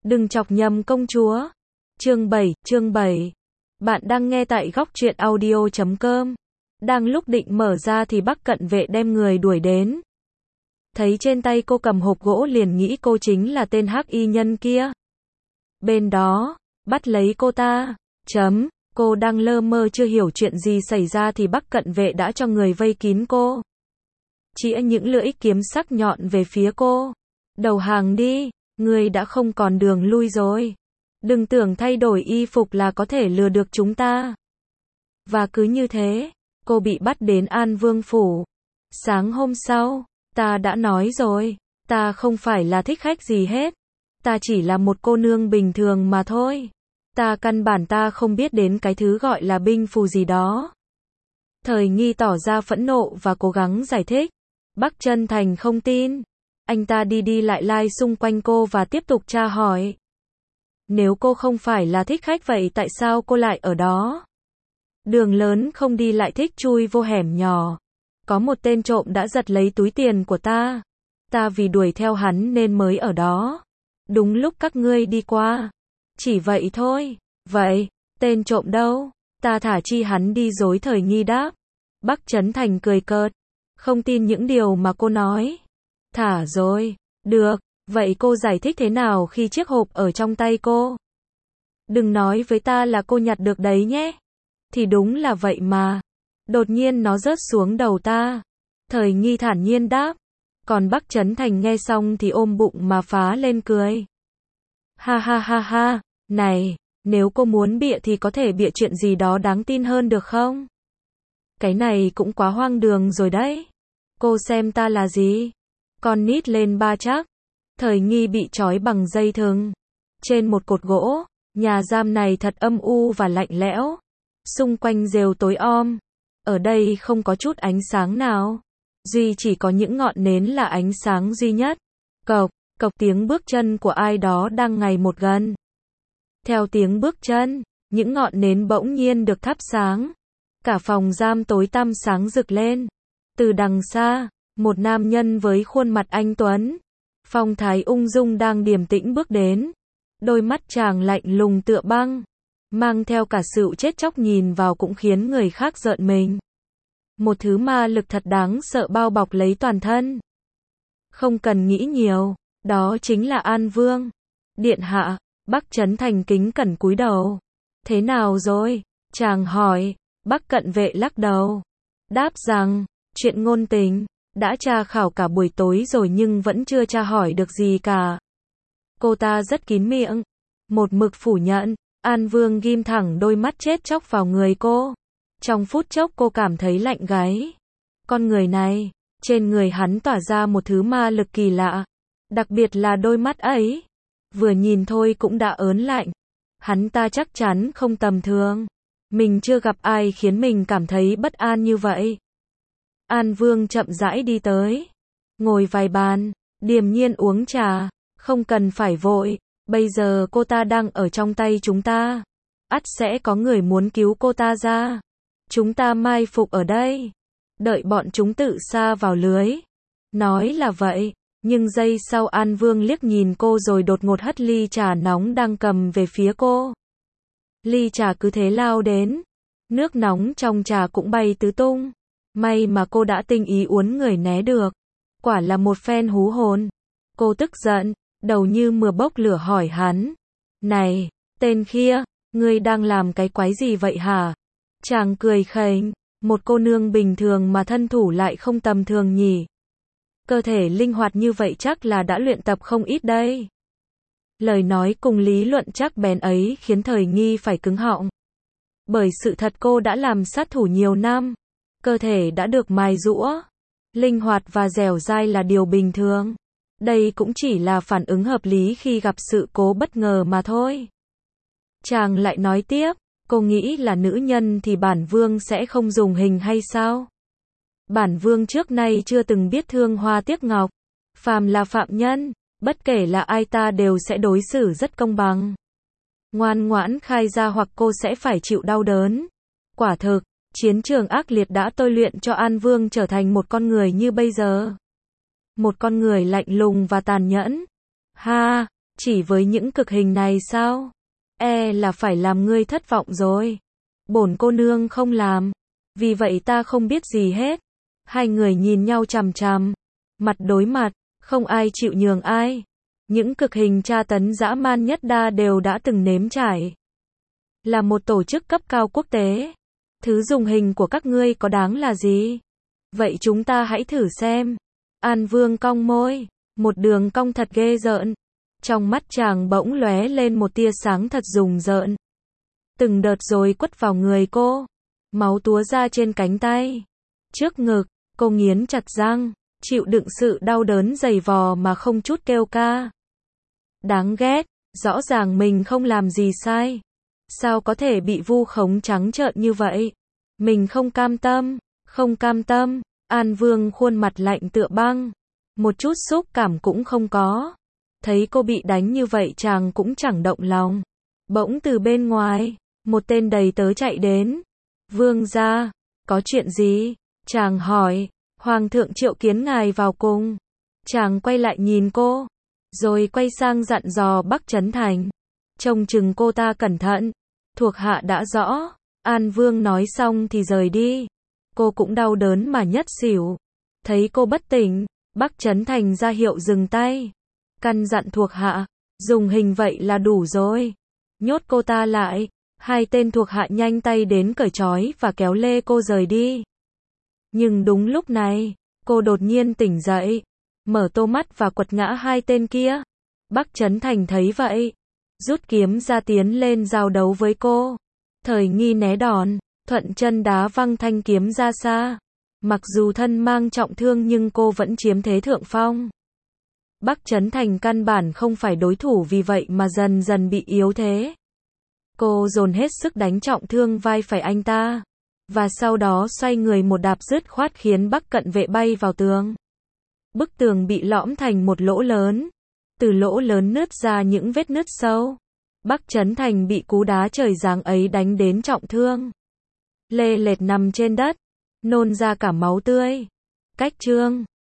Đừng chọc nhầm công chúa. Chương 7. Bạn đang nghe tại góc truyện audio.com. Đang lúc định mở ra thì Bắc Cận Vệ đem người đuổi đến. Thấy trên tay cô cầm hộp gỗ liền nghĩ cô chính là tên hắc y nhân kia. Bên đó, bắt lấy cô ta. Cô đang lơ mơ chưa hiểu chuyện gì xảy ra thì Bắc Cận Vệ đã cho người vây kín cô. Chĩa những lưỡi kiếm sắc nhọn về phía cô. Đầu hàng đi, ngươi đã không còn đường lui rồi. Đừng tưởng thay đổi y phục là có thể lừa được chúng ta. Và cứ như thế, cô bị bắt đến An Vương Phủ. Sáng hôm sau, ta đã nói rồi, ta không phải là thích khách gì hết. Ta chỉ là một cô nương bình thường mà thôi. Căn bản ta không biết đến cái thứ gọi là binh phù gì đó. Thời Nghi tỏ ra phẫn nộ và cố gắng giải thích. Bắc Chân Thành không tin. Anh ta đi lại xung quanh cô và tiếp tục tra hỏi. Nếu cô không phải là thích khách vậy tại sao cô lại ở đó? Đường lớn không đi lại thích chui vô hẻm nhỏ. Có một tên trộm đã giật lấy túi tiền của ta. Ta vì đuổi theo hắn nên mới ở đó. Đúng lúc các ngươi đi qua. Chỉ vậy thôi. Vậy, tên trộm đâu? Ta thả chi hắn đi dối. Thời Nghi đáp. Bắc Trấn Thành cười cợt. Không tin những điều mà cô nói. Thả rồi. Được, vậy cô giải thích thế nào khi chiếc hộp ở trong tay cô? Đừng nói với ta là cô nhặt được đấy nhé. Thì đúng là vậy mà. Đột nhiên nó rớt xuống đầu ta. Thời Nghi thản nhiên đáp. Còn Bắc Trấn Thành nghe xong thì ôm bụng mà phá lên cười. Ha ha ha ha, này, nếu cô muốn bịa thì có thể bịa chuyện gì đó đáng tin hơn được không? Cái này cũng quá hoang đường rồi đấy. Cô xem ta là gì? Con nít lên ba chắc. Thời Nghi bị trói bằng dây thừng. Trên một cột gỗ, nhà giam này thật âm u và lạnh lẽo. Xung quanh rêu tối om. Ở đây không có chút ánh sáng nào. Duy chỉ có những ngọn nến là ánh sáng duy nhất. Cộc, cộc tiếng bước chân của ai đó đang ngày một gần. Theo tiếng bước chân, những ngọn nến bỗng nhiên được thắp sáng. Cả phòng giam tối tăm sáng rực lên. Từ đằng xa, một nam nhân với khuôn mặt anh tuấn, phong thái ung dung đang điềm tĩnh bước đến. Đôi mắt chàng lạnh lùng tựa băng, mang theo cả sự chết chóc nhìn vào cũng khiến người khác rợn mình. Một thứ ma lực thật đáng sợ bao bọc lấy toàn thân. Không cần nghĩ nhiều, đó chính là An Vương. Điện hạ, Bắc Trấn Thành kính cẩn cúi đầu. Thế nào rồi? Chàng hỏi. Bắc Cận Vệ lắc đầu. Đáp rằng, chuyện ngôn tình, đã tra khảo cả buổi tối rồi nhưng vẫn chưa tra hỏi được gì cả. Cô ta rất kín miệng, một mực phủ nhận. An Vương ghim thẳng đôi mắt chết chóc vào người cô. Trong phút chốc cô cảm thấy lạnh gáy. Con người này, trên người hắn tỏa ra một thứ ma lực kỳ lạ. Đặc biệt là đôi mắt ấy. Vừa nhìn thôi cũng đã ớn lạnh. Hắn ta chắc chắn không tầm thường. Mình chưa gặp ai khiến mình cảm thấy bất an như vậy. An Vương chậm rãi đi tới. Ngồi vài bàn, điềm nhiên uống trà. Không cần phải vội. Bây giờ cô ta đang ở trong tay chúng ta. Ắt sẽ có người muốn cứu cô ta ra. Chúng ta mai phục ở đây. Đợi bọn chúng tự sa vào lưới. Nói là vậy. Nhưng giây sau An Vương liếc nhìn cô rồi đột ngột hất ly trà nóng đang cầm về phía cô. Ly trà cứ thế lao đến. Nước nóng trong trà cũng bay tứ tung. May mà cô đã tinh ý uốn người né được. Quả là một phen hú hồn. Cô tức giận, đầu như mưa bốc lửa hỏi hắn. Này, tên kia, ngươi đang làm cái quái gì vậy hả? Chàng cười khẩy. Một cô nương bình thường mà thân thủ lại không tầm thường nhỉ. Cơ thể linh hoạt như vậy chắc là đã luyện tập không ít đây. Lời nói cùng lý luận chắc bén ấy khiến Thời Nghi phải cứng họng. Bởi sự thật cô đã làm sát thủ nhiều năm. Cơ thể đã được mài giũa. Linh hoạt và dẻo dai là điều bình thường. Đây cũng chỉ là phản ứng hợp lý khi gặp sự cố bất ngờ mà thôi. Chàng lại nói tiếp. Cô nghĩ là nữ nhân thì bản vương sẽ không dùng hình hay sao? Bản vương trước nay chưa từng biết thương hoa tiếc ngọc. Phàm là phạm nhân, bất kể là ai ta đều sẽ đối xử rất công bằng. Ngoan ngoãn khai ra hoặc cô sẽ phải chịu đau đớn. Quả thực, chiến trường ác liệt đã tôi luyện cho An Vương trở thành một con người như bây giờ. Một con người lạnh lùng và tàn nhẫn. Ha, Chỉ với những cực hình này sao? Là phải làm ngươi thất vọng rồi. Bổn cô nương không làm. Vì vậy ta không biết gì hết. Hai người nhìn nhau chằm chằm. Mặt đối mặt, không ai chịu nhường ai. Những cực hình tra tấn dã man nhất đa đều đã từng nếm trải. Là một tổ chức cấp cao quốc tế. Thứ dùng hình của các ngươi có đáng là gì? Vậy chúng ta hãy thử xem. An Vương cong môi. Một đường cong thật ghê rợn. Trong mắt chàng bỗng lóe lên một tia sáng thật rùng rợn. Từng đợt rồi quất vào người cô. Máu túa ra trên cánh tay. Trước ngực, cô nghiến chặt răng. Chịu đựng sự đau đớn dày vò mà không chút kêu ca. Đáng ghét, rõ ràng mình không làm gì sai. Sao có thể bị vu khống trắng trợn như vậy? Mình không cam tâm, không cam tâm. An Vương khuôn mặt lạnh tựa băng. Một chút xúc cảm cũng không có. Thấy cô bị đánh như vậy chàng cũng chẳng động lòng. Bỗng từ bên ngoài, một tên đầy tớ chạy đến. Vương gia, có chuyện gì? Chàng hỏi. Hoàng thượng triệu kiến ngài vào cung. Chàng quay lại nhìn cô. Rồi quay sang dặn dò Bắc Trấn Thành. Trông chừng cô ta cẩn thận. Thuộc hạ đã rõ. An Vương nói xong thì rời đi. Cô cũng đau đớn mà nhất xỉu. Thấy cô bất tỉnh, Bắc Trấn Thành ra hiệu dừng tay. Căn dặn thuộc hạ. Dùng hình vậy là đủ rồi. Nhốt cô ta lại. Hai tên thuộc hạ nhanh tay đến cởi trói và kéo lê cô rời đi. Nhưng đúng lúc này, cô đột nhiên tỉnh dậy. Mở to mắt và quật ngã hai tên kia. Bắc Trấn Thành thấy vậy. Rút kiếm ra tiến lên giao đấu với cô. Thời nghi né đòn, thuận chân đá văng thanh kiếm ra xa. Mặc dù thân mang trọng thương nhưng cô vẫn chiếm thế thượng phong. Bắc Trấn Thành căn bản không phải đối thủ vì vậy mà dần dần bị yếu thế. Cô dồn hết sức đánh trọng thương vai phải anh ta. Và sau đó xoay người một đạp dứt khoát khiến Bắc Cận Vệ bay vào tường. Bức tường bị lõm thành một lỗ lớn. Từ lỗ lớn nứt ra những vết nứt sâu. Bắc Trấn Thành bị cú đá trời giáng ấy đánh đến trọng thương. Lê lết nằm trên đất. Nôn ra cả máu tươi. Cách chương